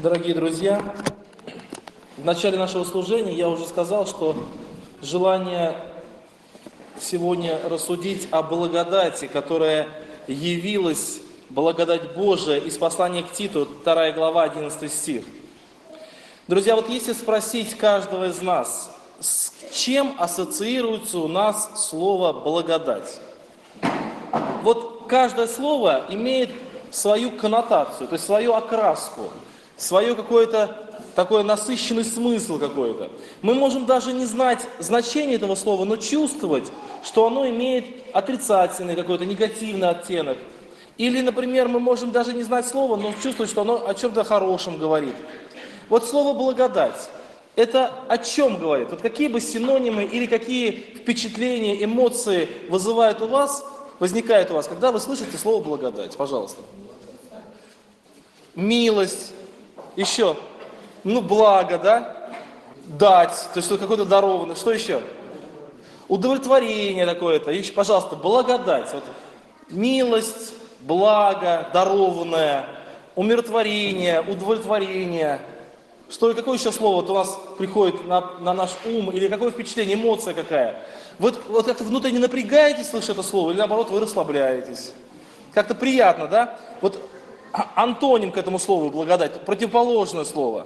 Дорогие друзья, в начале нашего служения я уже сказал, что желание сегодня рассудить о благодати, которая явилась, благодать Божия, из послания к Титу, 2 глава, 11 стих. Друзья, вот если спросить каждого из нас, с чем ассоциируется у нас слово «благодать»? Вот каждое слово имеет свою коннотацию, то есть свою окраску, свое какое-то такой насыщенный смысл какой-то. Мы можем даже не знать значение этого слова, но чувствовать, что оно имеет отрицательный какой-то негативный оттенок. Или, например, мы можем даже не знать слова, но чувствовать, что оно о чем-то хорошем говорит. Вот слово «благодать» – это о чем говорит? Вот какие бы синонимы или какие впечатления, эмоции возникают у вас, когда вы слышите слово «благодать»? Пожалуйста. Милость. Еще. Благо, да? Дать. То есть какое-то дарованное. Что еще? Удовлетворение какое-то. Еще, пожалуйста, благодать. Вот. Милость, благо, дарованное, умиротворение, удовлетворение. Какое еще слово вот у нас приходит на наш ум? Или какое впечатление, эмоция какая? Вот как-то внутренне напрягаетесь, слыша это слово, или наоборот вы расслабляетесь? Как-то приятно, да? Вот антоним к этому слову благодать, противоположное слово.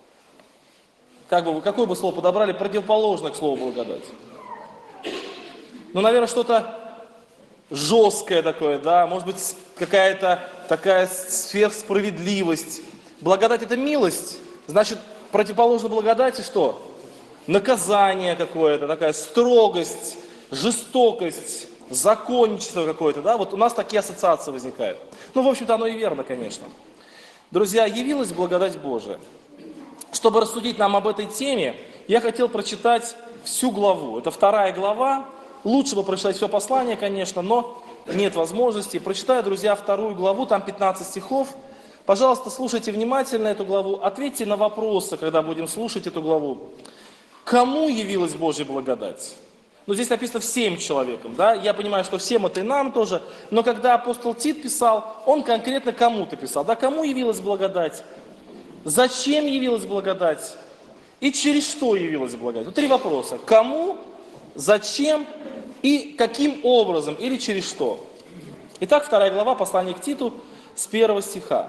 Какое бы слово подобрали противоположное к слову благодать? Наверное, что-то жесткое такое, да? Может быть, какая-то такая сверхсправедливость. Благодать – это милость. Значит, противоположно благодати что? Наказание какое-то, такая строгость, жестокость, законничество какое-то, да? Вот у нас такие ассоциации возникают. В общем-то, оно и верно, конечно. Друзья, явилась благодать Божия. Чтобы рассудить нам об этой теме, я хотел прочитать всю главу. Это 2 глава. Лучше бы прочитать все послание, конечно, но нет возможности. Прочитаю, друзья, 2 главу, там 15 стихов. Пожалуйста, слушайте внимательно эту главу. Ответьте на вопросы, когда будем слушать эту главу. Кому явилась Божья благодать? Здесь написано всем человекам, да? Я понимаю, что всем это и нам тоже. Но когда апостол Тит писал, он конкретно кому-то писал. Да, кому явилась благодать? Зачем явилась благодать? И через что явилась благодать? 3 вопроса. Кому, зачем и каким образом или через что? Итак, 2 глава послания к Титу с 1 стиха.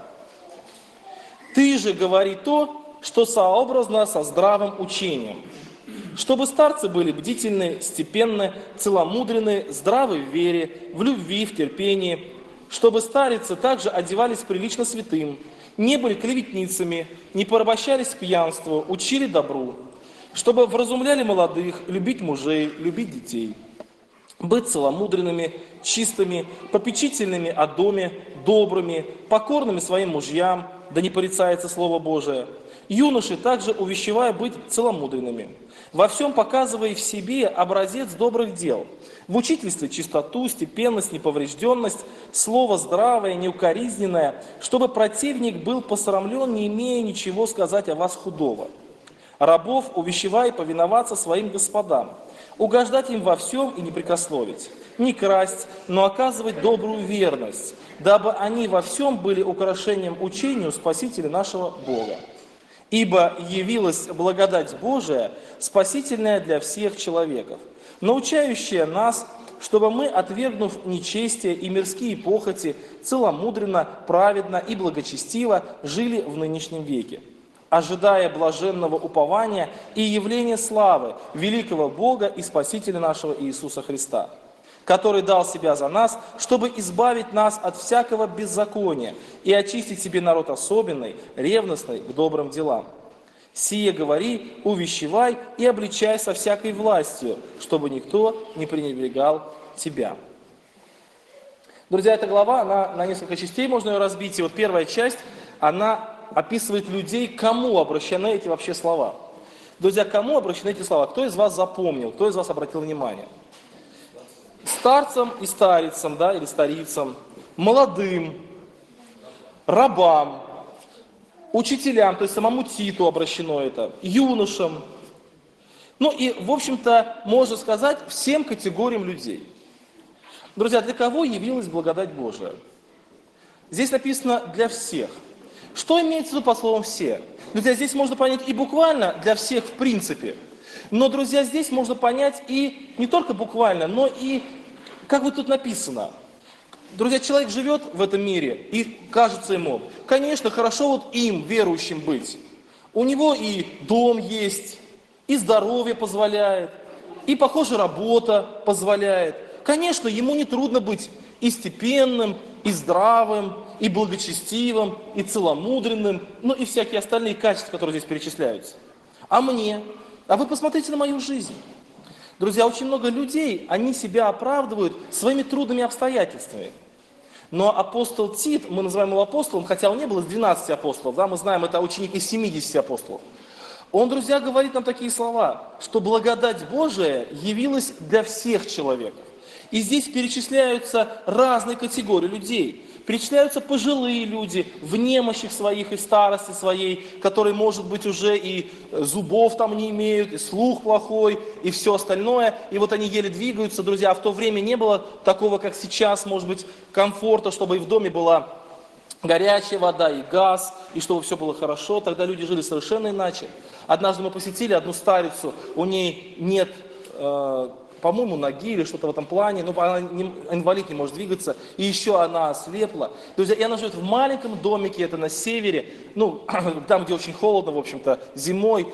«Ты же говори то, что сообразно со здравым учением, чтобы старцы были бдительны, степенны, целомудренны, здравы в вере, в любви, в терпении, чтобы старицы также одевались прилично святым, не были клеветницами, не порабощались к пьянству, учили добру, чтобы вразумляли молодых, любить мужей, любить детей, быть целомудренными, чистыми, попечительными о доме, добрыми, покорными своим мужьям, да не порицается Слово Божие. Юноши также увещевая быть целомудренными, во всем показывая в себе образец добрых дел, в учительстве чистоту, степенность, неповрежденность, слово здравое, неукоризненное, чтобы противник был посрамлен, не имея ничего сказать о вас худого. Рабов увещевай повиноваться своим господам, угождать им во всем и не прекословить, не красть, но оказывать добрую верность, дабы они во всем были украшением учению Спасителя нашего Бога. Ибо явилась благодать Божия, спасительная для всех человеков, научающая нас, чтобы мы, отвергнув нечестие и мирские похоти, целомудренно, праведно и благочестиво жили в нынешнем веке, ожидая блаженного упования и явления славы великого Бога и Спасителя нашего Иисуса Христа, который дал себя за нас, чтобы избавить нас от всякого беззакония и очистить себе народ особенный, ревностный к добрым делам. Сие говори, увещевай и обличай со всякой властью, чтобы никто не пренебрегал тебя». Друзья, эта глава, она на несколько частей, можно ее разбить. И вот первая часть, она описывает людей, к кому обращены эти вообще слова. Друзья, к кому обращены эти слова? Кто из вас запомнил, кто из вас обратил внимание? Старцам и старицам, да, или старицам, молодым, рабам, учителям, то есть самому Титу обращено это, юношам. И, в общем-то, можно сказать, всем категориям людей. Друзья, для кого явилась благодать Божия? Здесь написано «для всех». Что имеется в виду под словом «все»? Друзья, здесь можно понять и буквально для всех в принципе. Но, друзья, здесь можно понять и не только буквально, но и, как вот тут написано. Друзья, человек живет в этом мире, и кажется ему, конечно, хорошо вот им, верующим, быть. У него и дом есть, и здоровье позволяет, и, похоже, работа позволяет. Конечно, ему не трудно быть и степенным, и здравым, и благочестивым, и целомудренным, ну и всякие остальные качества, которые здесь перечисляются. А мне? А вы посмотрите на мою жизнь. Друзья, очень много людей, они себя оправдывают своими трудными обстоятельствами. Но апостол Тит, мы называем его апостолом, хотя он не был из 12 апостолов, да, мы знаем, это ученик из 70 апостолов. Он, друзья, говорит нам такие слова, что благодать Божия явилась для всех человеков. И здесь перечисляются разные категории людей. Перечисляются пожилые люди в немощах своих и старости своей, которые, может быть, уже и зубов там не имеют, и слух плохой, и все остальное. И вот они еле двигаются, друзья. А в то время не было такого, как сейчас, может быть, комфорта, чтобы и в доме была горячая вода, и газ, и чтобы все было хорошо. Тогда люди жили совершенно иначе. Однажды мы посетили одну старицу, у ней нет... по-моему, ноги или что-то в этом плане, ну, она инвалид, не может двигаться, и еще она ослепла. Друзья, и она живет в маленьком домике, это на севере, ну, там, где очень холодно, в общем-то, зимой,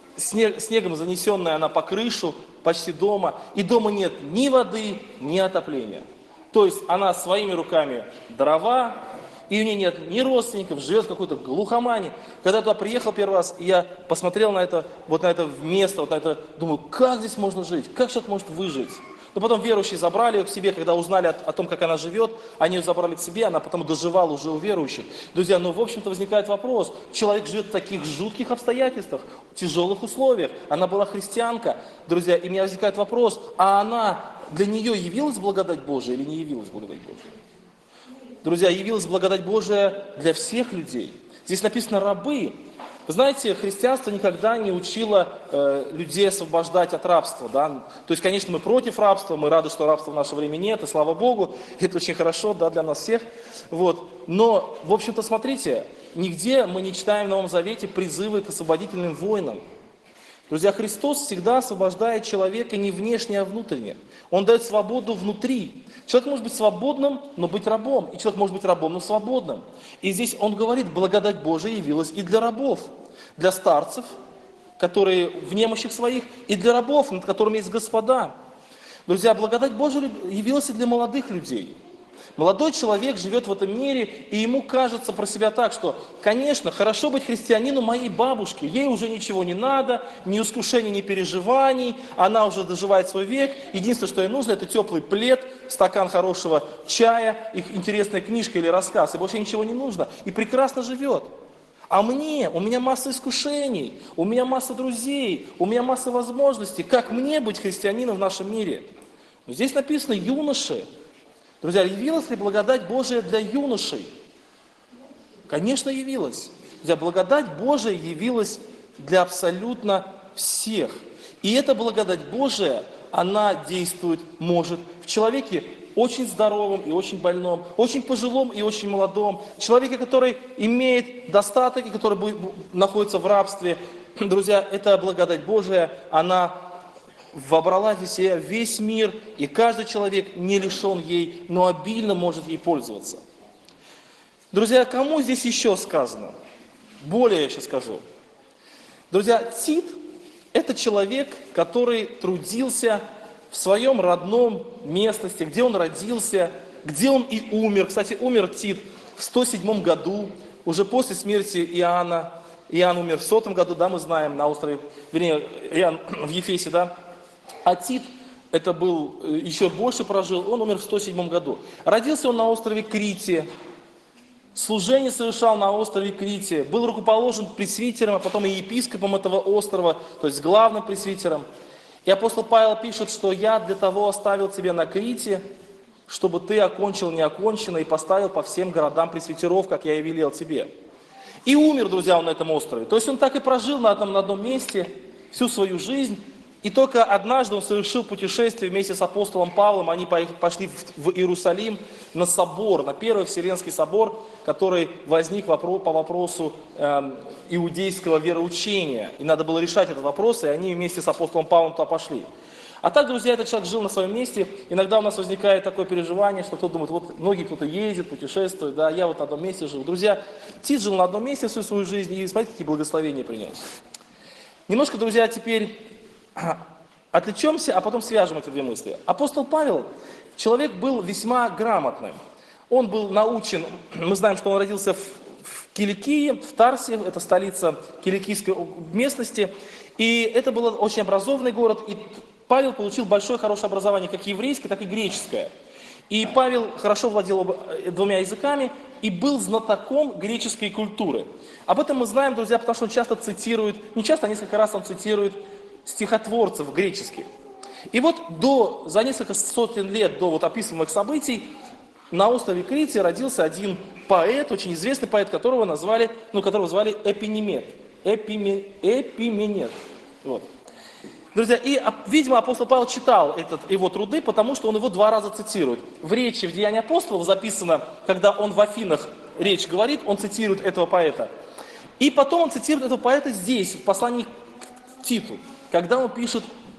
снегом занесенная она по крышу, почти дома, и дома нет ни воды, ни отопления. То есть она своими руками дрова, и у нее нет ни родственников, живет в какой-то глухомане. Когда я туда приехал первый раз, и я посмотрел на это, вот на это место, вот на это, думаю, как здесь можно жить, как человек может выжить? Но потом верующие забрали ее к себе, когда узнали о том, как она живет, они ее забрали к себе, она потом доживала уже у верующих. Друзья, ну, в общем-то, возникает вопрос, человек живет в таких жутких обстоятельствах, тяжелых условиях, она была христианка, друзья, и у меня возникает вопрос, а она, для нее явилась благодать Божия или не явилась благодать Божия? Друзья, явилась благодать Божия для всех людей. Здесь написано «рабы». Вы знаете, христианство никогда не учило людей освобождать от рабства. Да? То есть, конечно, мы против рабства, мы рады, что рабства в наше время нет, и слава Богу, это очень хорошо, да, для нас всех. Вот. Но, в общем-то, смотрите, нигде мы не читаем в Новом Завете призывы к освободительным войнам. Друзья, Христос всегда освобождает человека не внешне, а внутренне. Он дает свободу внутри. Человек может быть свободным, но быть рабом. И человек может быть рабом, но свободным. И здесь он говорит, благодать Божия явилась и для рабов, для старцев, которые в немощах своих, и для рабов, над которыми есть господа. Друзья, благодать Божия явилась и для молодых людей. Молодой человек живет в этом мире, и ему кажется про себя так, что, конечно, хорошо быть христианином моей бабушки, ей уже ничего не надо, ни искушений, ни переживаний, она уже доживает свой век, единственное, что ей нужно, это теплый плед, стакан хорошего чая, их интересная книжка или рассказ, и больше ничего не нужно, и прекрасно живет. А мне, у меня масса искушений, у меня масса друзей, у меня масса возможностей, как мне быть христианином в нашем мире? Но здесь написано «юноши». Друзья, явилась ли благодать Божия для юношей? Конечно, явилась. Друзья, благодать Божия явилась для абсолютно всех. И эта благодать Божия, она действует, может в человеке очень здоровом и очень больном, очень пожилом и очень молодом, человеке, который имеет достаток и который находится в рабстве. Друзья, эта благодать Божия, она вобрала в себя весь мир, и каждый человек не лишен ей, но обильно может ей пользоваться. Друзья, кому здесь еще сказано? Более я сейчас скажу. Друзья, Тит – это человек, который трудился в своем родном местности, где он родился, где он и умер. Кстати, умер Тит в 107 году, уже после смерти Иоанна. Иоанн умер в 100 году, да, мы знаем, на острове, вернее, Иоанн в Ефесе, да. А Тит, это был, еще больше прожил, он умер в 107 году. Родился он на острове Крите, служение совершал на острове Крите, был рукоположен пресвитером, а потом и епископом этого острова, то есть главным пресвитером. И апостол Павел пишет, что я для того оставил тебя на Крите, чтобы ты окончил неоконченное и поставил по всем городам пресвитеров, как я и велел тебе. И умер, друзья, он на этом острове. То есть он так и прожил на одном месте всю свою жизнь. И только однажды он совершил путешествие вместе с апостолом Павлом, они пошли в Иерусалим на собор, на Первый Вселенский собор, который возник по вопросу иудейского вероучения. И надо было решать этот вопрос, и они вместе с апостолом Павлом туда пошли. А так, друзья, этот человек жил на своем месте. Иногда у нас возникает такое переживание, что кто-то думает, вот многие кто-то ездит, путешествует, да, я вот на одном месте жил. Друзья, Тит жил на одном месте всю свою жизнь, и смотрите, какие благословения принес. Немножко, друзья, теперь отвлечемся, а потом свяжем эти две мысли. Апостол Павел, человек был весьма грамотным. Он был научен, мы знаем, что он родился в Киликии, в Тарсе, это столица киликийской местности, и это был очень образованный город, и Павел получил большое хорошее образование, как еврейское, так и греческое. И Павел хорошо владел двумя языками и был знатоком греческой культуры. Об этом мы знаем, друзья, потому что он часто цитирует, не часто, а несколько раз он цитирует стихотворцев греческих. И вот за несколько сотен лет до описываемых событий на острове Крите родился один поэт, очень известный поэт, которого звали Эпименет. Эпименет. Вот. Друзья, и, видимо, апостол Павел читал его труды, потому что он его 2 раза цитирует. В речи в Деянии апостолов записано, когда он в Афинах речь говорит, он цитирует этого поэта. И потом он цитирует этого поэта здесь, в послании к Титу, когда он пишет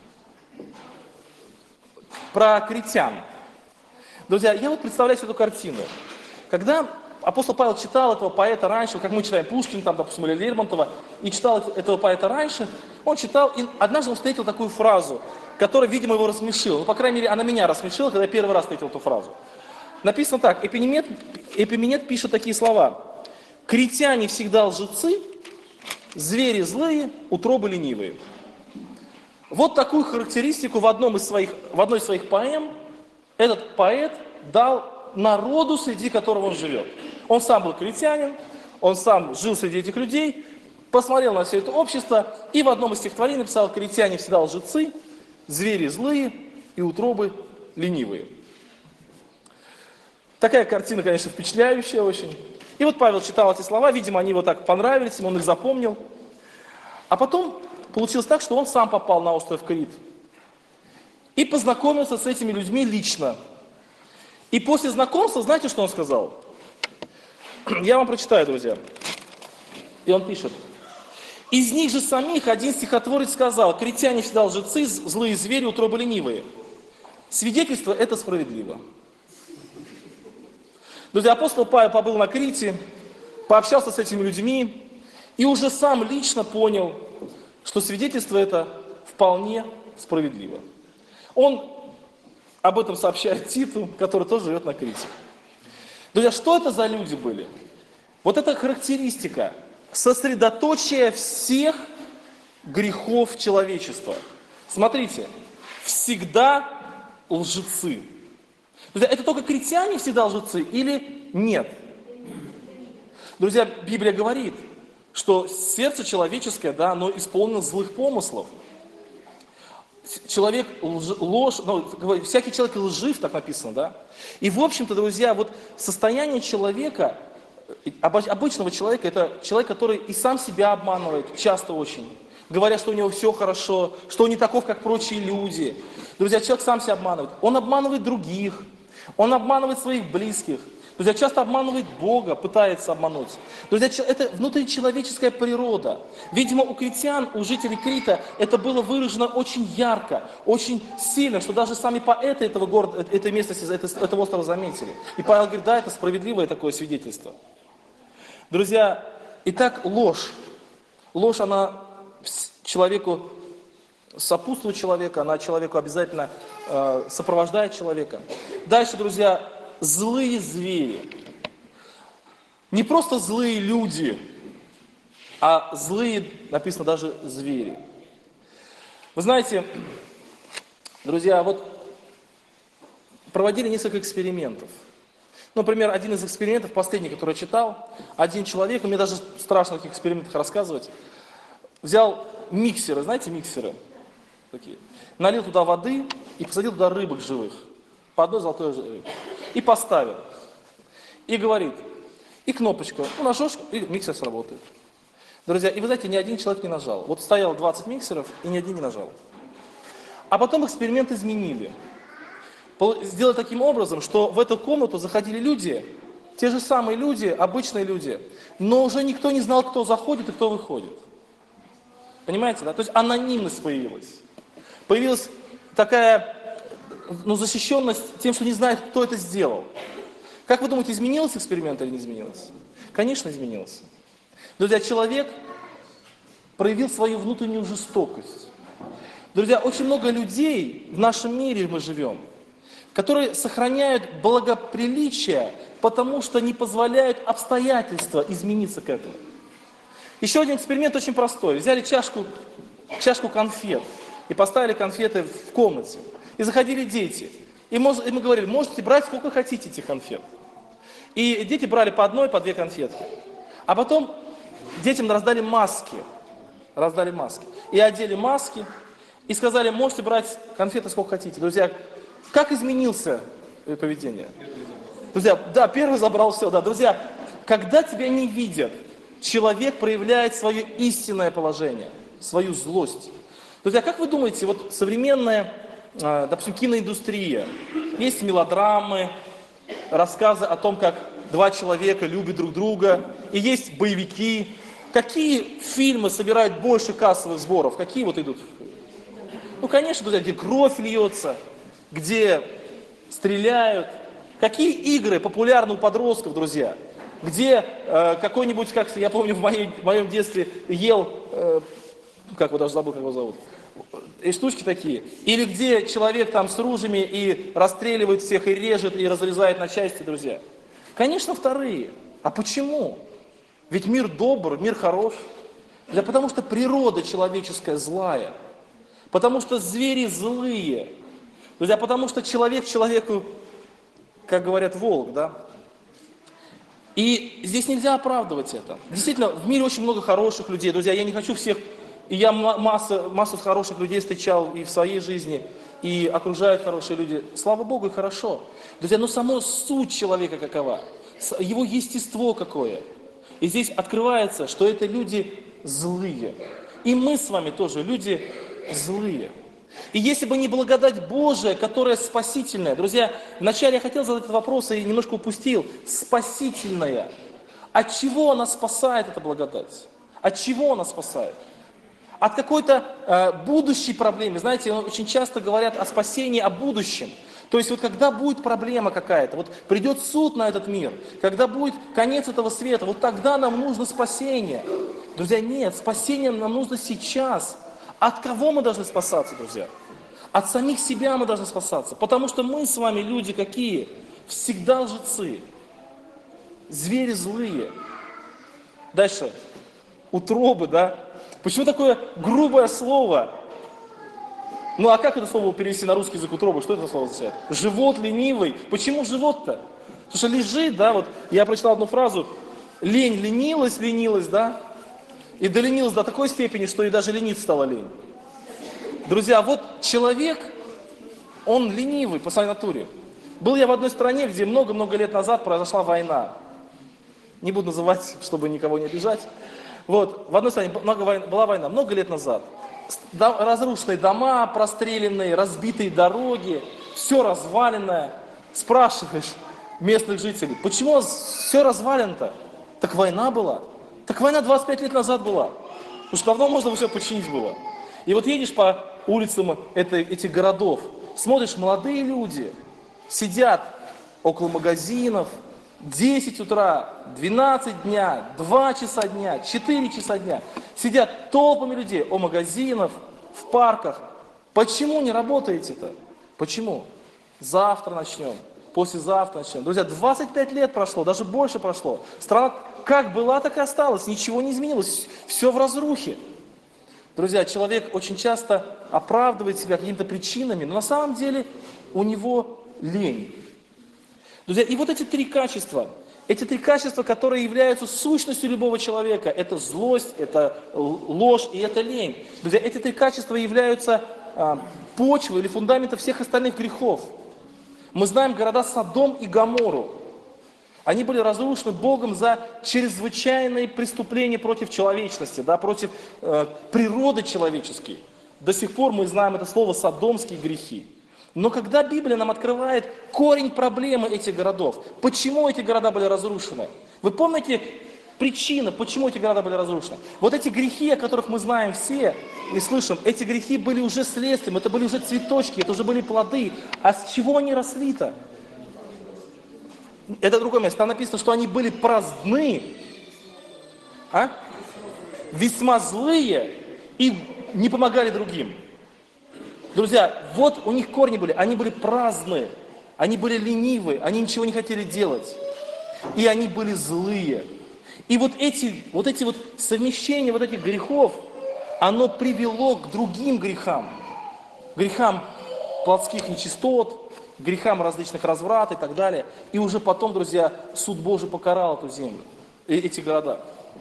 про критян. Друзья, я представляю себе эту картину. Когда апостол Павел читал этого поэта раньше, как мы читаем Пушкина, там, допустим, или Лермонтова, и читал этого поэта раньше, он читал, и однажды он встретил такую фразу, которая, видимо, его рассмешила. По крайней мере, она меня рассмешила, когда я первый раз встретил эту фразу. Написано так, Эпименет пишет такие слова. «Критяне всегда лжецы, звери злые, утробы ленивые». Вот такую характеристику в одной из своих поэм этот поэт дал народу, среди которого он живет. Он сам был критянин, он сам жил среди этих людей, посмотрел на все это общество и в одном из стихотворений написал: «Критяне всегда лжецы, звери злые и утробы ленивые». Такая картина, конечно, впечатляющая очень. И вот Павел читал эти слова, видимо, они его так понравились, он их запомнил. А потом получилось так, что он сам попал на остров Крит и познакомился с этими людьми лично. И после знакомства, знаете, что он сказал? Я вам прочитаю, друзья. И он пишет. «Из них же самих один стихотворец сказал: критяне всегда лжецы, злые звери, утробы ленивые. Свидетельство это справедливо». Друзья, апостол Павел побыл на Крите, пообщался с этими людьми и уже сам лично понял, что свидетельство это вполне справедливо. Он об этом сообщает Титу, который тоже живет на Крите. Друзья, что это за люди были? Вот эта характеристика, сосредоточие всех грехов человечества. Смотрите, всегда лжецы. Друзья, это только критяне всегда лжецы или нет? Друзья, Библия говорит, что сердце человеческое, да, оно исполнено злых помыслов. Человек всякий человек лжив, так написано, да? И в общем-то, друзья, вот состояние человека, обычного человека, это человек, который и сам себя обманывает, часто очень, говоря, что у него все хорошо, что он не таков, как прочие люди. Друзья, человек сам себя обманывает. Он обманывает других, он обманывает своих близких. Друзья, часто обманывает Бога, пытается обмануть. Друзья, это внутричеловеческая природа. Видимо, у критян, у жителей Крита это было выражено очень ярко, очень сильно, что даже сами поэты этого города, этой местности, этого острова заметили. И Павел говорит, да, это справедливое такое свидетельство. Друзья, итак, ложь. Ложь, она человеку сопутствует человека, она человеку обязательно сопровождает человека. Дальше, друзья, злые звери. Не просто злые люди, а злые, написано, даже звери. Вы знаете, друзья, вот проводили несколько экспериментов. Например, один из экспериментов, последний, который я читал, один человек, мне даже страшно о таких экспериментах рассказывать, взял миксеры, знаете, миксеры такие, налил туда воды и посадил туда рыбок живых, по одной золотой рыбке, и поставил. И говорит, и кнопочку, нажмешь, и миксер сработает. Друзья, и вы знаете, ни один человек не нажал. Вот стояло 20 миксеров, и ни один не нажал. А потом эксперимент изменили. Сделали таким образом, что в эту комнату заходили люди, те же самые люди, обычные люди, но уже никто не знал, кто заходит и кто выходит. Понимаете, да? То есть анонимность появилась. Появилась такая, защищенность тем, что не знает, кто это сделал. Как вы думаете, изменился эксперимент или не изменился? Конечно, изменился. Друзья, человек проявил свою внутреннюю жестокость. Друзья, очень много людей в нашем мире мы живем, которые сохраняют благоприличие, потому что не позволяют обстоятельства измениться к этому. Еще один эксперимент очень простой. Взяли чашку конфет и поставили конфеты в комнате. И заходили дети. И мы говорили, можете брать сколько хотите этих конфет. И дети брали по одной, по две конфетки. А потом детям раздали маски. И одели маски. И сказали, можете брать конфеты сколько хотите. Друзья, как изменился поведение? Друзья, да, первый забрал все. Да. Друзья, когда тебя не видят, человек проявляет свое истинное положение, свою злость. Друзья, как вы думаете, вот современная, допустим, киноиндустрия, есть мелодрамы, рассказы о том, как два человека любят друг друга, и есть боевики. Какие фильмы собирают больше кассовых сборов? Какие вот идут? Конечно, друзья, где кровь льется, где стреляют. Какие игры популярны у подростков, друзья? Где какой-нибудь, как я помню, в моем детстве ел, как вы даже забыл, как его зовут, и штучки такие. Или где человек там с ружьями и расстреливает всех, и режет, и разрезает на части, друзья. Конечно, вторые. А почему? Ведь мир добр, мир хорош. Да потому что природа человеческая злая. Потому что звери злые. Друзья, потому что человек человеку, как говорят, волк, да? И здесь нельзя оправдывать это. Действительно, в мире очень много хороших людей. Друзья, я не хочу всех... И я массу хороших людей встречал и в своей жизни, и окружают хорошие люди. Слава Богу, и хорошо. Друзья, но само суть человека какова? Его естество какое? И здесь открывается, что это люди злые. И мы с вами тоже люди злые. И если бы не благодать Божия, которая спасительная, друзья, вначале я хотел задать этот вопрос и немножко упустил. Спасительная. От чего она спасает, эта благодать? От чего она спасает? От какой-то будущей проблемы. Знаете, очень часто говорят о спасении, о будущем. То есть вот когда будет проблема какая-то, вот придет суд на этот мир, когда будет конец этого света, вот тогда нам нужно спасение. Друзья, нет, спасение нам нужно сейчас. От кого мы должны спасаться, друзья? От самих себя мы должны спасаться. Потому что мы с вами люди какие? Всегда лжецы. Звери злые. Дальше. Утробы, да? Почему такое грубое слово? А как это слово перевести на русский язык утробы? Что это слово означает? Живот ленивый. Почему живот-то? Потому что лежит, да, вот я прочитал одну фразу. Лень ленилась, да? И доленилась до такой степени, что и даже лениться стала лень. Друзья, вот человек, он ленивый по своей натуре. Был я в одной стране, где много-много лет назад произошла война. Не буду называть, чтобы никого не обижать. Вот, в одной стране была война много лет назад. Разрушенные дома, простреленные, разбитые дороги, все разваленное. Спрашиваешь местных жителей, почему у вас все развалено-то? Так война была. Так война 25 лет назад была. Потому что давно можно все починить было. И вот едешь по улицам этих городов, смотришь, молодые люди сидят около магазинов, 10 утра, 12 дня, 2 часа дня, 4 часа дня. Сидят толпами людей у магазинов, в парках. Почему не работаете-то? Почему? Завтра начнем, послезавтра начнем. Друзья, 25 лет прошло, даже больше прошло. Страна как была, так и осталась, ничего не изменилось, все в разрухе. Друзья, человек очень часто оправдывает себя какими-то причинами, но на самом деле у него лень. Друзья, и вот эти три качества, которые являются сущностью любого человека, это злость, это ложь и это лень. Друзья, эти три качества являются почвой или фундаментом всех остальных грехов. Мы знаем города Содом и Гоморру. Они были разрушены Богом за чрезвычайные преступления против человечности, да, против природы человеческой. До сих пор мы знаем это слово «содомские грехи». Но когда Библия нам открывает корень проблемы этих городов, почему эти города были разрушены? Вы помните причины, почему эти города были разрушены? Вот эти грехи, о которых мы знаем все и слышим, эти грехи были уже следствием, это были уже цветочки, это уже были плоды. А с чего они росли-то? Это другое место. Там написано, что они были праздны, весьма злые и не помогали другим. Друзья, вот у них корни были, они были праздные, они были ленивые, они ничего не хотели делать. И они были злые. И вот эти совмещения вот этих грехов, оно привело к другим грехам. Грехам плотских нечистот, грехам различных разврат и так далее. И уже потом, друзья, суд Божий покарал эту землю, эти города.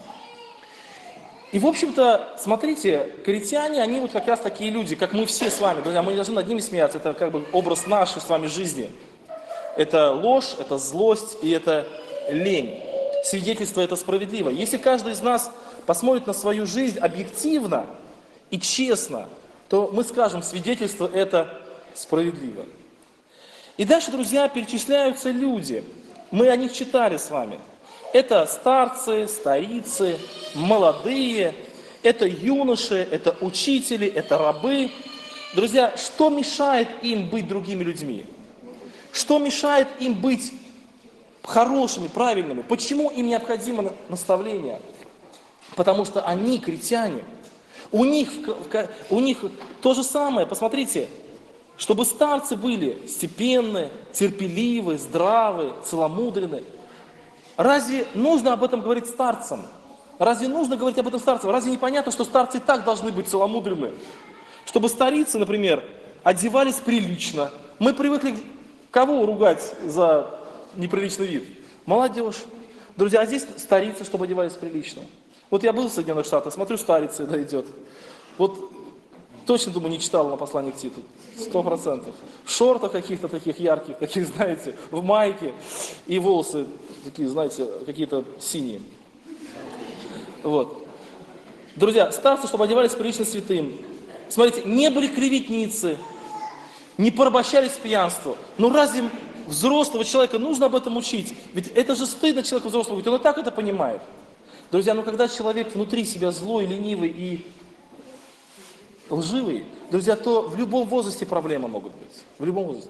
И, в общем-то, смотрите, критяне, они вот как раз такие люди, как мы все с вами, друзья, мы не должны над ними смеяться, это как бы образ нашей с вами жизни. Это ложь, это злость и это лень. Свидетельство это справедливо. Если каждый из нас посмотрит на свою жизнь объективно и честно, то мы скажем, свидетельство это справедливо. И дальше, друзья, перечисляются люди. Мы о них читали с вами. Это старцы, старицы, молодые, это юноши, это учители, это рабы. Друзья, что мешает им быть другими людьми? Что мешает им быть хорошими, правильными? Почему им необходимо наставление? Потому что они критяне. У них то же самое, посмотрите, чтобы старцы были степенны, терпеливы, здравы, целомудренны. Разве нужно об этом говорить старцам? Разве нужно говорить об этом старцам? Разве не понятно, что старцы и так должны быть целомудренны? Чтобы старицы, например, одевались прилично. Мы привыкли кого ругать за неприличный вид? Молодежь. Друзья, а здесь старицы, чтобы одевались прилично. Вот я был в Соединенных Штатах, смотрю, старица идет. Вот точно, думаю, не читала на послание к Титу. 100%. В шортах каких-то таких ярких, таких, знаете, в майке. И волосы такие, знаете, какие-то синие. Вот. Друзья, старцы, чтобы одевались прилично святым. Смотрите, не были клеветницы, не порабощались пьянству. Ну разве взрослого человека нужно об этом учить? Ведь это же стыдно человеку взрослому, ведь он и так это понимает. Друзья, ну когда человек внутри себя злой, ленивый и лживый, друзья, то в любом возрасте проблемы могут быть. В любом возрасте.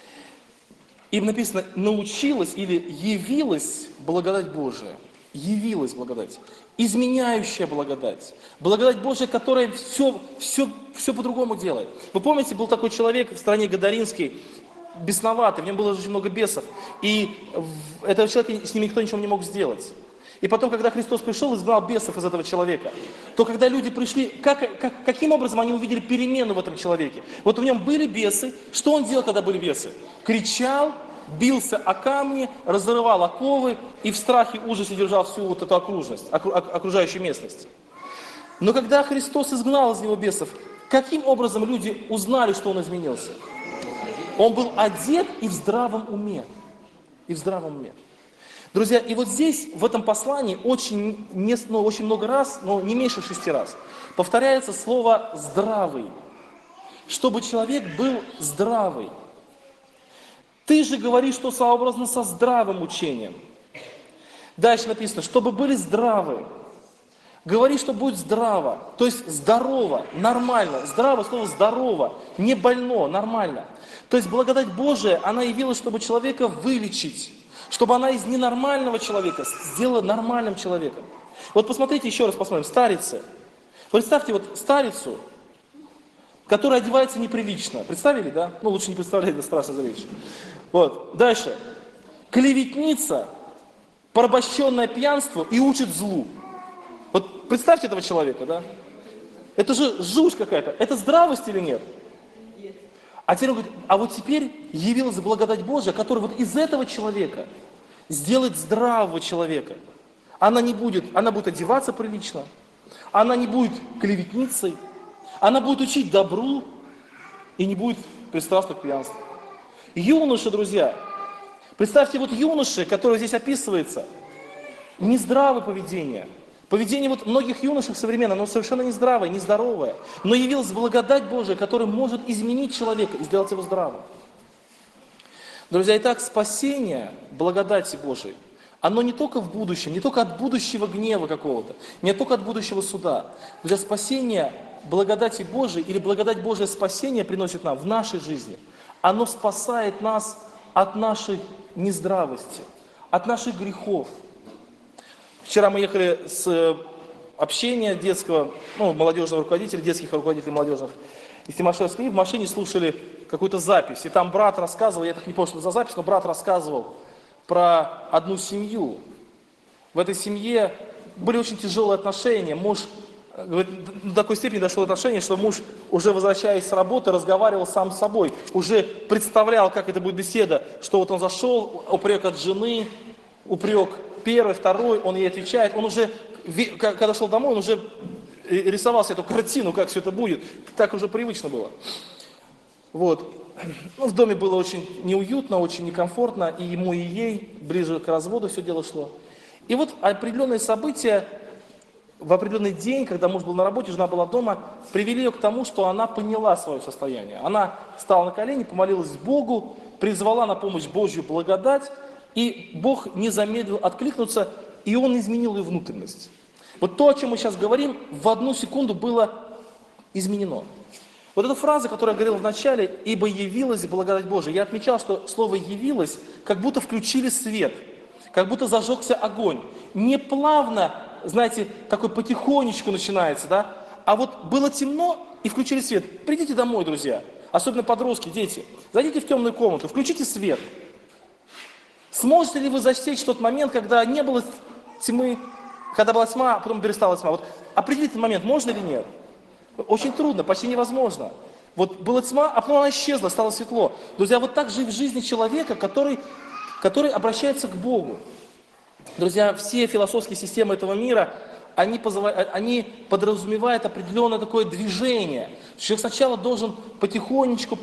Им написано, научилась или явилась благодать Божия. Явилась благодать. Изменяющая благодать. Благодать Божия, которая все по-другому делает. Вы помните, был такой человек в стране Гадаринской, бесноватый, в нем было очень много бесов. И этого человека, с ним никто ничего не мог сделать. И потом, когда Христос пришел и изгнал бесов из этого человека, то когда люди пришли, каким образом они увидели перемену в этом человеке? Вот в нем были бесы. Что он делал, когда были бесы? Кричал, бился о камни, разрывал оковы и в страхе, ужасе держал всю вот эту окружность, окружающую местность. Но когда Христос изгнал из него бесов, каким образом люди узнали, что он изменился? Он был одет и в здравом уме. И в здравом уме. Друзья, и вот здесь, в этом послании, очень много раз, но не меньше 6 раз, повторяется слово «здравый». Чтобы человек был здравый. Ты же говоришь, что сообразно со здравым учением. Дальше написано, чтобы были здравы. Говори, что будет здраво. То есть здорово, нормально. Здраво, слово здорово, не больно, нормально. То есть благодать Божия, она явилась, чтобы человека вылечить. Чтобы она из ненормального человека сделала нормальным человеком. Вот посмотрите, еще раз посмотрим, старицы. Представьте вот старицу, которая одевается неприлично. Представили, да? Ну, лучше не представлять, это страшно за вещь. Вот, дальше. Клеветница, порабощенная пьянству и учит злу. Вот представьте этого человека, да? Это же жуть какая-то. Это здравость или нет? А теперь он говорит, а вот теперь явилась благодать Божия, которая вот из этого человека сделает здравого человека. Она будет одеваться прилично, она не будет клеветницей, она будет учить добру и не будет пристрастна к пьянству. Юноши, друзья, представьте, вот юноши, которые здесь описывается, нездравое поведение, Поведение вот многих юношей современно, оно совершенно нездравое, нездоровое. Но явилась благодать Божия, которая может изменить человека и сделать его здравым. Друзья, итак, спасение благодати Божией, оно не только в будущем, не только от будущего гнева какого-то, не только от будущего суда. Для спасения благодати Божией или благодать Божия спасения приносит нам в нашей жизни. Оно спасает нас от нашей нездравости, от наших грехов. Вчера мы ехали с общения детского, молодежного руководителя, детских руководителей молодежных из Тимошевской, и в машине слушали какую-то запись. И там брат рассказывал, я так не помню, что за запись, но брат рассказывал про одну семью. В этой семье были очень тяжелые отношения. Муж, говорит, до такой степени дошло отношение, что муж, уже возвращаясь с работы, разговаривал сам с собой. Уже представлял, как это будет беседа, что вот он зашел, упрек от жены, упрек первый, второй, он ей отвечает. Он уже, когда шел домой, он уже рисовал себе эту картину, как все это будет. Так уже привычно было. Вот. В доме было очень неуютно, очень некомфортно, и ему, и ей, ближе к разводу все дело шло. И вот определенные события в определенный день, когда муж был на работе, жена была дома, привели ее к тому, что она поняла свое состояние. Она стала на колени, помолилась Богу, призвала на помощь Божью благодать, и Бог не замедлил откликнуться, и Он изменил ее внутренность. Вот то, о чем мы сейчас говорим, в одну секунду было изменено. Вот эта фраза, которую я говорил в начале, «Ибо явилась благодать Божия», я отмечал, что слово «явилось» как будто включили свет, как будто зажегся огонь. Не плавно, знаете, такой потихонечку начинается, да? А вот было темно и включили свет. Придите домой, друзья, особенно подростки, дети. Зайдите в темную комнату, включите свет. Сможете ли вы засечь тот момент, когда не было тьмы, когда была тьма, а потом перестала тьма? Вот определить этот момент можно или нет? Очень трудно, почти невозможно. Вот была тьма, а потом она исчезла, стало светло. Друзья, вот так же и в жизни человека, который обращается к Богу. Друзья, все философские системы этого мира, они подразумевают определенное такое движение. Человек сначала должен потихонечку,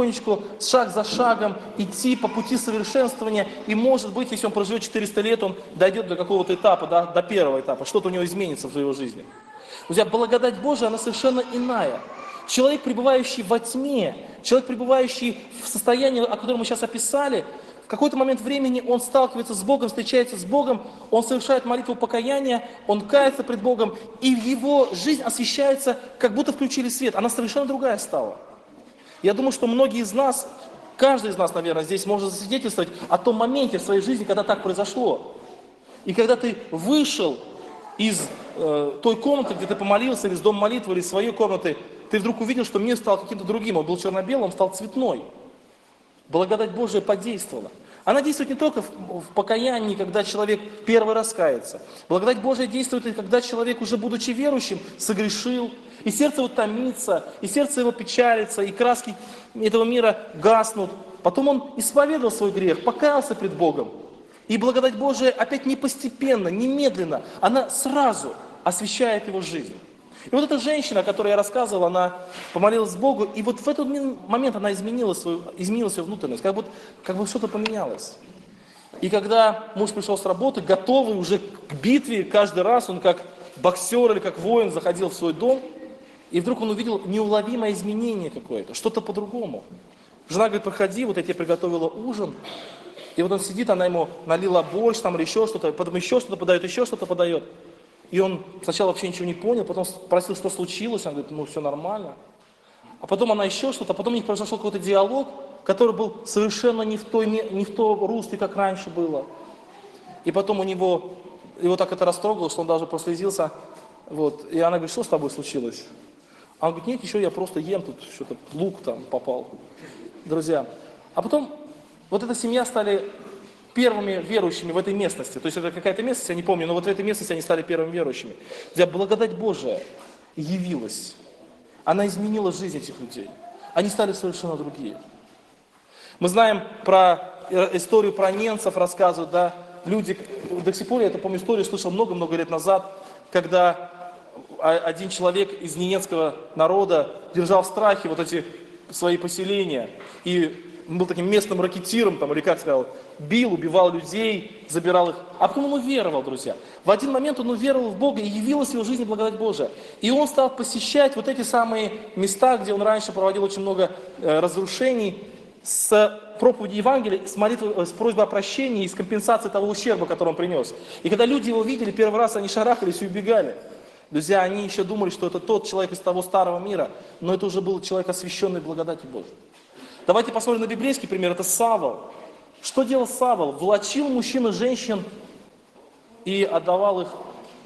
шаг за шагом идти по пути совершенствования. И может быть, если он проживет 400 лет, он дойдет до какого-то этапа, до первого этапа, что-то у него изменится в его жизни. Друзья, благодать Божия, она совершенно иная. Человек, пребывающий во тьме, человек, пребывающий в состоянии, о котором мы сейчас описали, в какой-то момент времени он сталкивается с Богом, встречается с Богом, он совершает молитву покаяния, он кается пред Богом, и его жизнь освещается, как будто включили свет. Она совершенно другая стала. Я думаю, что многие из нас, каждый из нас, наверное, здесь может засвидетельствовать о том моменте в своей жизни, когда так произошло. И когда ты вышел из той комнаты, где ты помолился, или из дома молитвы, или из своей комнаты, ты вдруг увидел, что мир стал каким-то другим. Он был черно-белым, он стал цветной. Благодать Божия подействовала. Она действует не только в покаянии, когда человек первый раскается. Благодать Божия действует и когда человек, уже будучи верующим, согрешил, и сердце его томится, и сердце его печалится, и краски этого мира гаснут. Потом он исповедовал свой грех, покаялся пред Богом. И благодать Божия опять не постепенно, не медленно, она сразу освещает его жизнь. И вот эта женщина, о которой я рассказывал, она помолилась Богу, и вот в этот момент она изменила свою внутренность, как бы что-то поменялось. И когда муж пришел с работы, готовый уже к битве, каждый раз он как боксер или как воин заходил в свой дом, и вдруг он увидел неуловимое изменение какое-то, что-то по-другому. Жена говорит: проходи, вот я тебе приготовила ужин. И вот он сидит, она ему налила борщ там или еще что-то, потом еще что-то подает. И он сначала вообще ничего не понял, потом спросил, что случилось, она говорит: все нормально. А потом она еще что-то, потом у них произошел какой-то диалог, который был совершенно не в том русле, как раньше было. И потом его так это растрогало, что он даже прослезился. Вот. И она говорит: что с тобой случилось? А он говорит: нет, ничего, я просто ем, тут что-то лук там попал. Друзья. А потом вот эта семья стали первыми верующими в этой местности. То есть это какая-то местность, я не помню, но вот в этой местности они стали первыми верующими. Друзья, благодать Божия явилась. Она изменила жизнь этих людей. Они стали совершенно другие. Мы знаем про историю про ненцев, рассказывают, да, люди, до сих пор я это помню историю, слышал много-много лет назад, когда один человек из ненецкого народа держал в страхе вот эти свои поселения. И он был таким местным ракетиром, там, или как сказал, бил, убивал людей, забирал их. А потом он уверовал, друзья. В один момент он уверовал в Бога, и явилась в его жизни благодать Божия. И он стал посещать вот эти самые места, где он раньше проводил очень много разрушений, с проповедью Евангелия, с молитвой, с просьбой о прощении и с компенсацией того ущерба, который он принес. И когда люди его видели, первый раз они шарахались и убегали. Друзья, они еще думали, что это тот человек из того старого мира, но это уже был человек, освященный благодатью Божией. Давайте посмотрим на библейский пример, это Савл. Что делал Савл? Влачил мужчин и женщин и отдавал их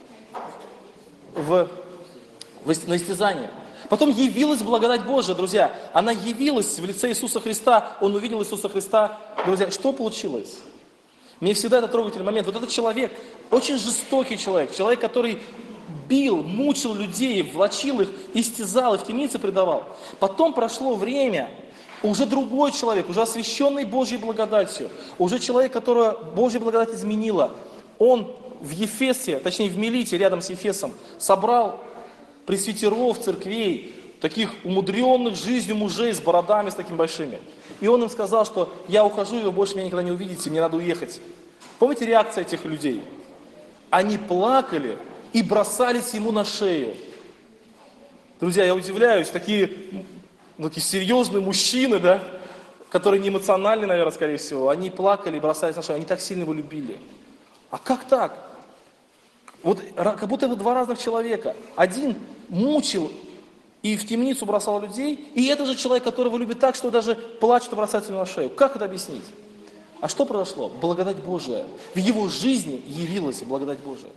на истязание. Потом явилась благодать Божия, друзья. Она явилась в лице Иисуса Христа. Он увидел Иисуса Христа. Друзья, что получилось? Мне всегда это трогательный момент. Вот этот человек, очень жестокий человек, человек, который бил, мучил людей, влачил их, истязал, и в темнице предавал. Потом прошло время, уже другой человек, уже освященный Божьей благодатью, уже человек, которого Божья благодать изменила, он в Ефесе, точнее в Милите, рядом с Ефесом, собрал пресвитеров, церквей, таких умудренных жизнью мужей с бородами, с такими большими. И он им сказал, что я ухожу, и вы больше меня никогда не увидите, мне надо уехать. Помните реакция этих людей? Они плакали и бросались ему на шею. Друзья, я удивляюсь, такие серьезные мужчины, да, которые не эмоциональны, наверное, скорее всего, они плакали и бросались на шею, они так сильно его любили. А как так? Вот как будто это два разных человека. Один мучил и в темницу бросал людей, и это же человек, которого любит так, что даже плачет и бросается ему на шею. Как это объяснить? А что произошло? Благодать Божия. В его жизни явилась благодать Божия.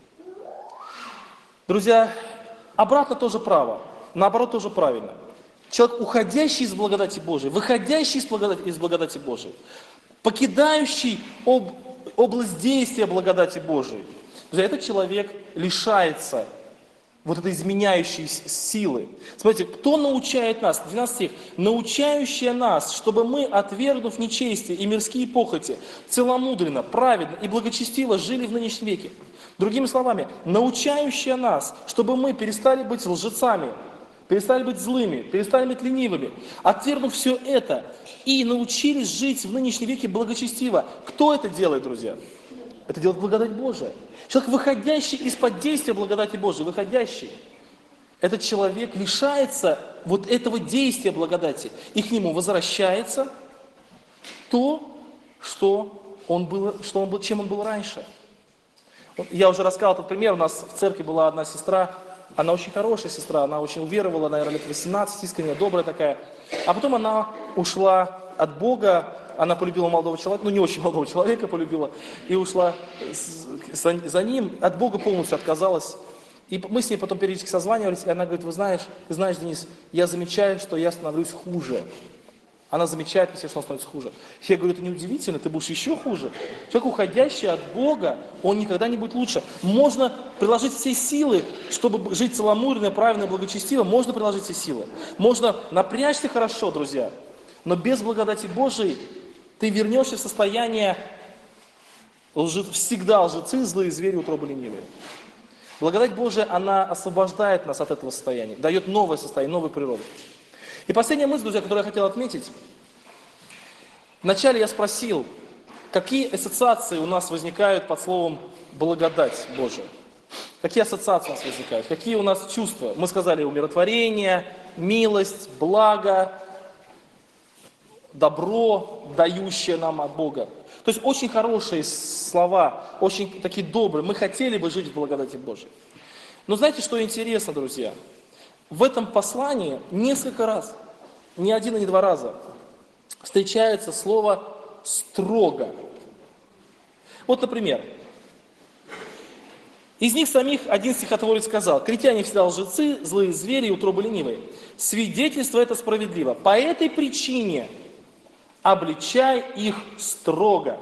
Друзья, обратно тоже право, наоборот тоже правильно. Человек, уходящий из благодати Божией, выходящий из благодати Божией, покидающий область действия благодати Божией, друзья, этот человек лишается вот этой изменяющей силы. Смотрите, кто научает нас? 12 стих. Научающая нас, чтобы мы, отвергнув нечестие и мирские похоти, целомудренно, праведно и благочестиво жили в нынешнем веке. Другими словами, научающая нас, чтобы мы перестали быть лжецами, перестали быть злыми, перестали быть ленивыми, отвергнув все это и научились жить в нынешнем веке благочестиво. Кто это делает, друзья? Это делает благодать Божия. Человек, выходящий из-под действия благодати Божией, выходящий, этот человек лишается вот этого действия благодати, и к нему возвращается то, чем он был раньше. Я уже рассказал этот пример, у нас в церкви была одна сестра, она очень хорошая сестра, она очень уверовала, наверное, лет 18, искренняя, добрая такая. А потом она ушла от Бога, она полюбила молодого человека, не очень молодого человека полюбила, и ушла за ним, от Бога полностью отказалась. И мы с ней потом периодически созванивались, и она говорит, ты знаешь, Денис, я замечаю, что я становлюсь хуже. Она замечает, что он становится хуже. Я говорю, это неудивительно, ты будешь еще хуже. Человек, уходящий от Бога, он никогда не будет лучше. Можно приложить все силы, чтобы жить целомудренно, правильно, благочестиво, можно приложить все силы. Можно напрячься хорошо, друзья, но без благодати Божией ты вернешься в состояние всегда лжецы, злые звери, утробы ленивые. Благодать Божия, она освобождает нас от этого состояния, дает новое состояние, новую природу. И последняя мысль, друзья, которую я хотел отметить. Вначале я спросил, какие ассоциации у нас возникают под словом «благодать Божия». Какие ассоциации у нас возникают? Какие у нас чувства? Мы сказали умиротворение, милость, благо, добро, дающее нам от Бога. То есть очень хорошие слова, очень такие добрые. Мы хотели бы жить в благодати Божией. Но знаете, что интересно, друзья? В этом послании несколько раз, не один и не два раза, встречается слово «строго». Вот, например, из них самих один стихотворец сказал: «Критяне всегда лжецы, злые звери и утробы ленивые. Свидетельство это справедливо. По этой причине обличай их строго,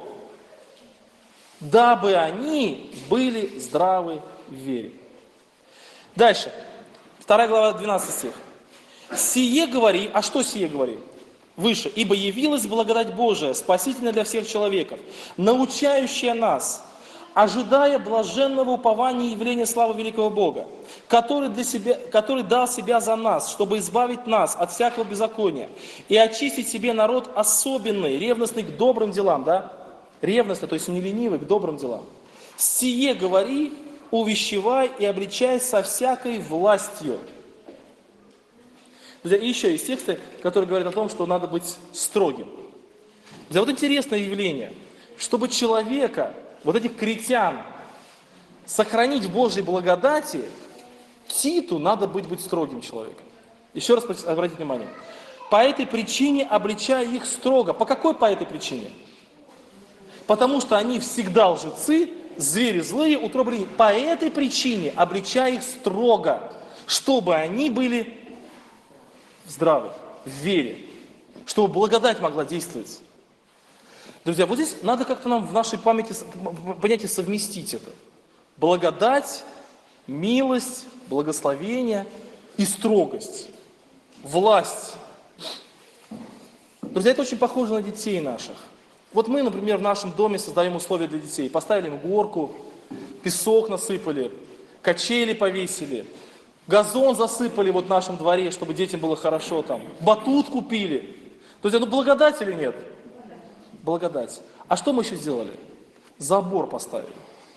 дабы они были здравы в вере». Дальше. 2 глава, 12 стих. «Сие говори», а что сие говори? Выше. «Ибо явилась благодать Божия, спасительная для всех человеков, научающая нас ожидая блаженного упования и явления славы великого Бога, который дал себя за нас, чтобы избавить нас от всякого беззакония и очистить себе народ особенный, ревностный к добрым делам, да? Ревностный, то есть не ленивый, к добрым делам. Сие говори, увещевай и обличай со всякой властью. Друзья, и еще есть тексты, которые говорят о том, что надо быть строгим. Друзья, вот интересное явление, чтобы человека, вот этих критян, сохранить в Божьей благодати, Титу надо быть строгим человеком. Еще раз обратите внимание. По этой причине обличай их строго. По какой по этой причине? Потому что они всегда лжецы, звери злые, утробы лени. По этой причине обличай их строго, чтобы они были здравы, в вере, чтобы благодать могла действовать. Друзья, вот здесь надо как-то нам в нашей памяти понятие совместить это. Благодать, милость, благословение и строгость, власть. Друзья, это очень похоже на детей наших. Вот мы, например, в нашем доме создаем условия для детей. Поставили им горку, песок насыпали, качели повесили, газон засыпали вот в нашем дворе, чтобы детям было хорошо там, батут купили. Друзья, ну благодать или нет? Благодать. А что мы еще сделали? Забор поставили.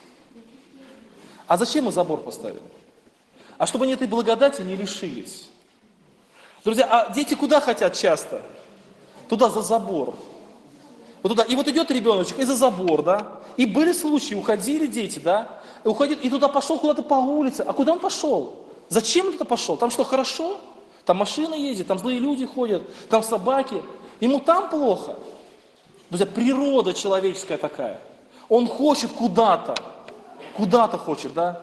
А зачем мы забор поставили? А чтобы они этой благодати не лишились. Друзья, а дети куда хотят часто? Туда, за забор. Вот туда. И вот идет ребеночек, и за забор, да? И были случаи, уходили дети, да? И туда пошел куда-то по улице. А куда он пошел? Зачем он туда пошел? Там что, хорошо? Там машина ездит, там злые люди ходят, там собаки. Ему там плохо. Друзья, природа человеческая такая. Он хочет куда-то хочет, да?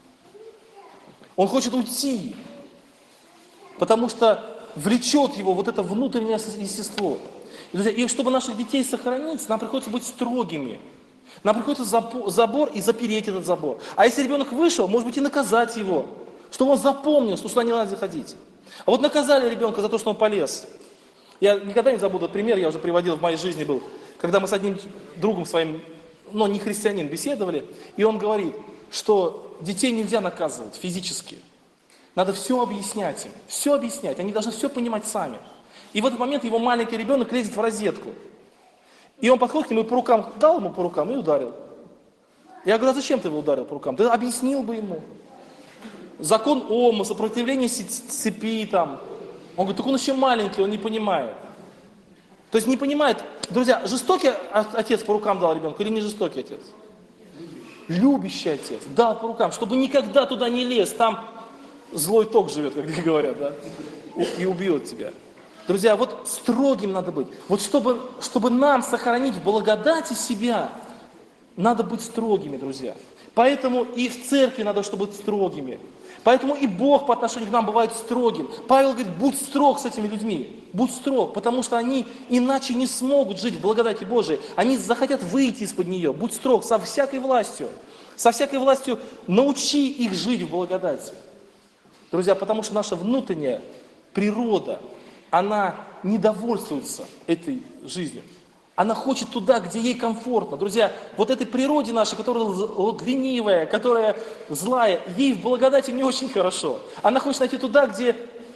Он хочет уйти, потому что влечет его вот это внутреннее естество. И, друзья, и чтобы наших детей сохранить, нам приходится быть строгими. Нам приходится забор и запереть этот забор. А если ребенок вышел, может быть, и наказать его, чтобы он запомнил, что сюда не надо заходить. А вот наказали ребенка за то, что он полез. Я никогда не забуду этот пример, я уже приводил в моей жизни был, когда мы с одним другом своим, но не христианин, беседовали, и он говорит, что детей нельзя наказывать физически. Надо все объяснять им, все объяснять, они должны все понимать сами. И в этот момент его маленький ребенок лезет в розетку. И он подходит к нему и по рукам, дал ему по рукам и ударил. Я говорю, а зачем ты его ударил по рукам? Ты объяснил бы ему. Закон Ома, сопротивление цепи там. Он говорит, так он еще маленький, он не понимает. То есть не понимает, друзья, жестокий отец по рукам дал ребенку или не жестокий отец? Любящий отец дал по рукам, чтобы никогда туда не лез, там злой ток живет, как говорят, да, и убьет тебя. Друзья, вот строгим надо быть. Вот чтобы нам сохранить в благодати себя, надо быть строгими, друзья. Поэтому и в церкви надо, чтобы быть строгими. Поэтому и Бог по отношению к нам бывает строгим. Павел говорит, будь строг с этими людьми, будь строг, потому что они иначе не смогут жить в благодати Божией. Они захотят выйти из-под нее. Будь строг со всякой властью. Со всякой властью научи их жить в благодати. Друзья, потому что наша внутренняя природа, она не довольствуется этой жизнью. Она хочет туда, где ей комфортно. Друзья, вот этой природе нашей, которая ленивая, которая злая, ей в благодати не очень хорошо. Она хочет найти туда, где,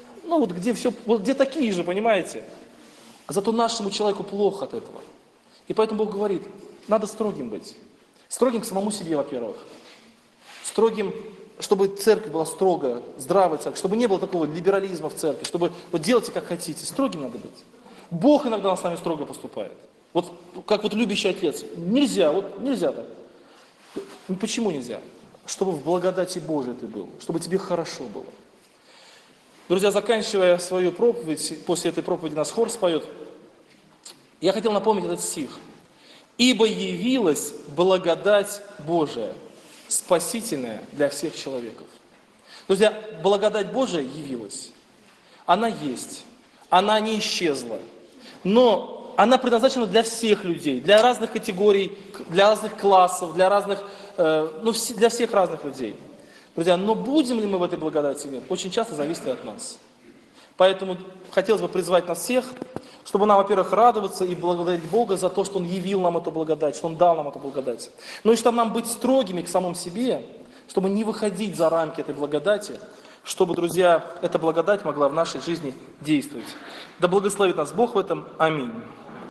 где такие же, понимаете? Зато нашему человеку плохо от этого. И поэтому Бог говорит, надо строгим быть. Строгим к самому себе, во-первых. Строгим, чтобы церковь была строгая, здравая церковь, чтобы не было такого либерализма в церкви, чтобы вот делайте как хотите. Строгим надо быть. Бог иногда с нами строго поступает. Вот как вот любящий отец. Нельзя так. Почему нельзя? Чтобы в благодати Божией ты был, чтобы тебе хорошо было. Друзья, заканчивая свою проповедь, после этой проповеди нас хор споет, я хотел напомнить этот стих. «Ибо явилась благодать Божия, спасительная для всех человеков». Друзья, благодать Божия явилась. Она есть. Она не исчезла. Но она предназначена для всех людей, для разных категорий, для разных классов, для всех разных людей. Друзья, но будем ли мы в этой благодати или нет, очень часто зависит от нас. Поэтому хотелось бы призвать нас всех Чтобы нам, во-первых, радоваться и благодарить Бога за то, что Он явил нам эту благодать, что Он дал нам эту благодать. Ну и чтобы нам быть строгими к самому себе, чтобы не выходить за рамки этой благодати, чтобы, друзья, эта благодать могла в нашей жизни действовать. Да благословит нас Бог в этом. Аминь.